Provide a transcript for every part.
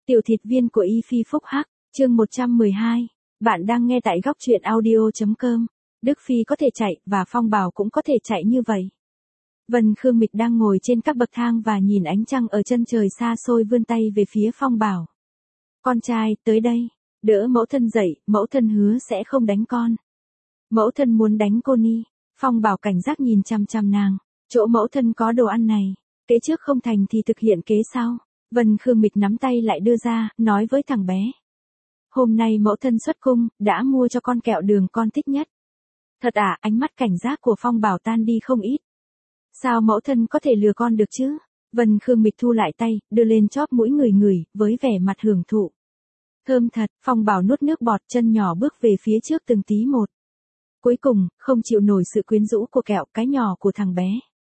Tiểu thịt viên của Y Phi Phúc Hắc, chương 112. Bạn đang nghe tại góc truyện audio.com. Đức Phi có thể chạy, và Phong Bảo cũng có thể chạy như vậy. Vân Khương Mịch đang ngồi trên các bậc thang và nhìn ánh trăng ở chân trời xa xôi vươn tay về phía Phong Bảo. Con trai, tới đây. Đỡ mẫu thân dậy, mẫu thân hứa sẽ không đánh con. Mẫu thân muốn đánh cô Ni. Phong Bảo cảnh giác nhìn chăm chăm nàng. Chỗ mẫu thân có đồ ăn này. Kế trước không thành thì thực hiện kế sau. Vân Khương Mịch nắm tay lại đưa ra, nói với thằng bé. Hôm nay mẫu thân xuất cung, đã mua cho con kẹo đường con thích nhất. Thật à, ánh mắt cảnh giác của Phong Bảo tan đi không ít. Sao mẫu thân có thể lừa con được chứ? Vân Khương Mịch thu lại tay, đưa lên chóp mũi ngửi, với vẻ mặt hưởng thụ. Thơm thật, Phong Bảo nuốt nước bọt, chân nhỏ bước về phía trước từng tí một. Cuối cùng, không chịu nổi sự quyến rũ của kẹo cái nhỏ của thằng bé.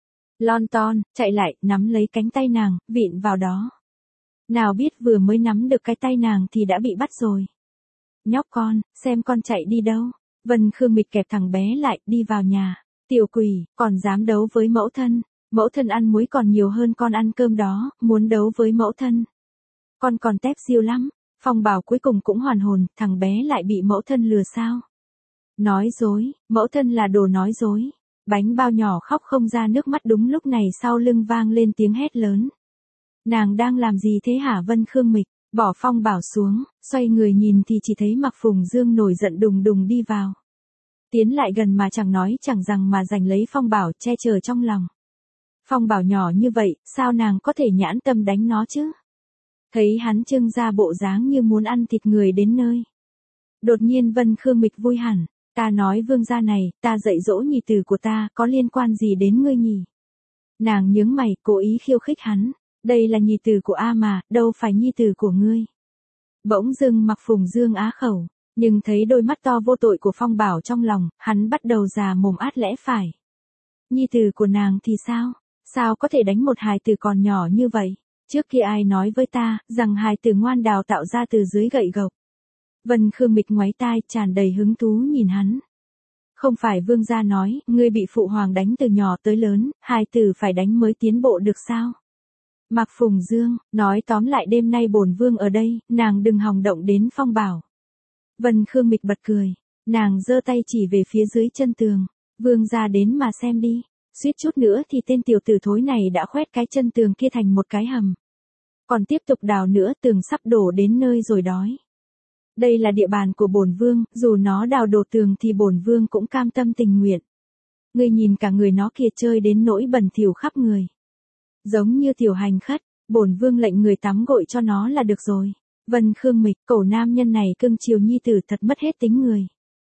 Lon ton, chạy lại, nắm lấy cánh tay nàng, vịn vào đó. Nào biết vừa mới nắm được cái tay nàng thì đã bị bắt rồi. Nhóc con, xem con chạy đi đâu. Vân Khương Mịch kẹp thằng bé lại, đi vào nhà. Tiểu quỷ, còn dám đấu với mẫu thân. Mẫu thân ăn muối còn nhiều hơn con ăn cơm đó, muốn đấu với mẫu thân. Con còn tép siêu lắm. Phong Bảo cuối cùng cũng hoàn hồn, thằng bé lại bị mẫu thân lừa sao. Nói dối, mẫu thân là đồ nói dối. Bánh bao nhỏ khóc không ra nước mắt đúng lúc này sau lưng vang lên tiếng hét lớn. Nàng đang làm gì thế hả Vân Khương Mịch, bỏ Phong Bảo xuống, xoay người nhìn thì chỉ thấy Mạc Phùng Dương nổi giận đùng đùng đi vào. Tiến lại gần mà chẳng nói chẳng rằng mà giành lấy Phong Bảo che chở trong lòng. Phong Bảo nhỏ như vậy, sao nàng có thể nhãn tâm đánh nó chứ? Thấy hắn trưng ra bộ dáng như muốn ăn thịt người đến nơi. Đột nhiên Vân Khương Mịch vui hẳn, ta nói vương gia này, ta dạy dỗ nhị tử của ta, có liên quan gì đến ngươi nhỉ? Nàng nhướng mày, cố ý khiêu khích hắn. Đây là nhị tử của A mà, đâu phải nhi tử của ngươi. Bỗng dưng Mạc Phùng Dương á khẩu, nhưng thấy đôi mắt to vô tội của Phong Bảo trong lòng, hắn bắt đầu già mồm át lẽ phải. Nhi tử của nàng thì sao? Sao có thể đánh một hài tử còn nhỏ như vậy? Trước kia ai nói với ta, rằng hài tử ngoan đào tạo ra từ dưới gậy gộc. Vân Khương Mịch ngoáy tai, tràn đầy hứng thú nhìn hắn. Không phải vương gia nói, ngươi bị phụ hoàng đánh từ nhỏ tới lớn, hài tử phải đánh mới tiến bộ được sao? Mạc Phùng Dương, nói tóm lại đêm nay bổn vương ở đây, nàng đừng hòng động đến Phong Bảo. Vân Khương Mịch bật cười, nàng giơ tay chỉ về phía dưới chân tường, vương gia đến mà xem đi, suýt chút nữa thì tên tiểu tử thối này đã khoét cái chân tường kia thành một cái hầm. Còn tiếp tục đào nữa tường sắp đổ đến nơi rồi đói. Đây là địa bàn của bổn vương, dù nó đào đổ tường thì bổn vương cũng cam tâm tình nguyện. Ngươi nhìn cả người nó kia chơi đến nỗi bẩn thỉu khắp người. Giống như tiểu hành khất, bổn vương lệnh người tắm gội cho nó là được rồi. Vân Khương Mịch, cẩu nam nhân này cưng chiều nhi tử thật mất hết tính người.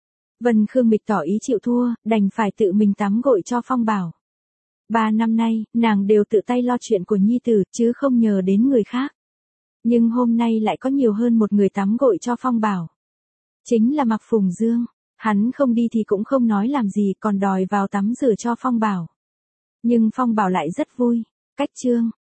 Vân Khương Mịch tỏ ý chịu thua, đành phải tự mình tắm gội cho Phong Bảo. 3 năm nay, nàng đều tự tay lo chuyện của nhi tử, chứ không nhờ đến người khác. Nhưng hôm nay lại có nhiều hơn một người tắm gội cho Phong Bảo. Chính là Mạc Phùng Dương, hắn không đi thì cũng không nói làm gì còn đòi vào tắm rửa cho Phong Bảo. Nhưng Phong Bảo lại rất vui. Cách chương,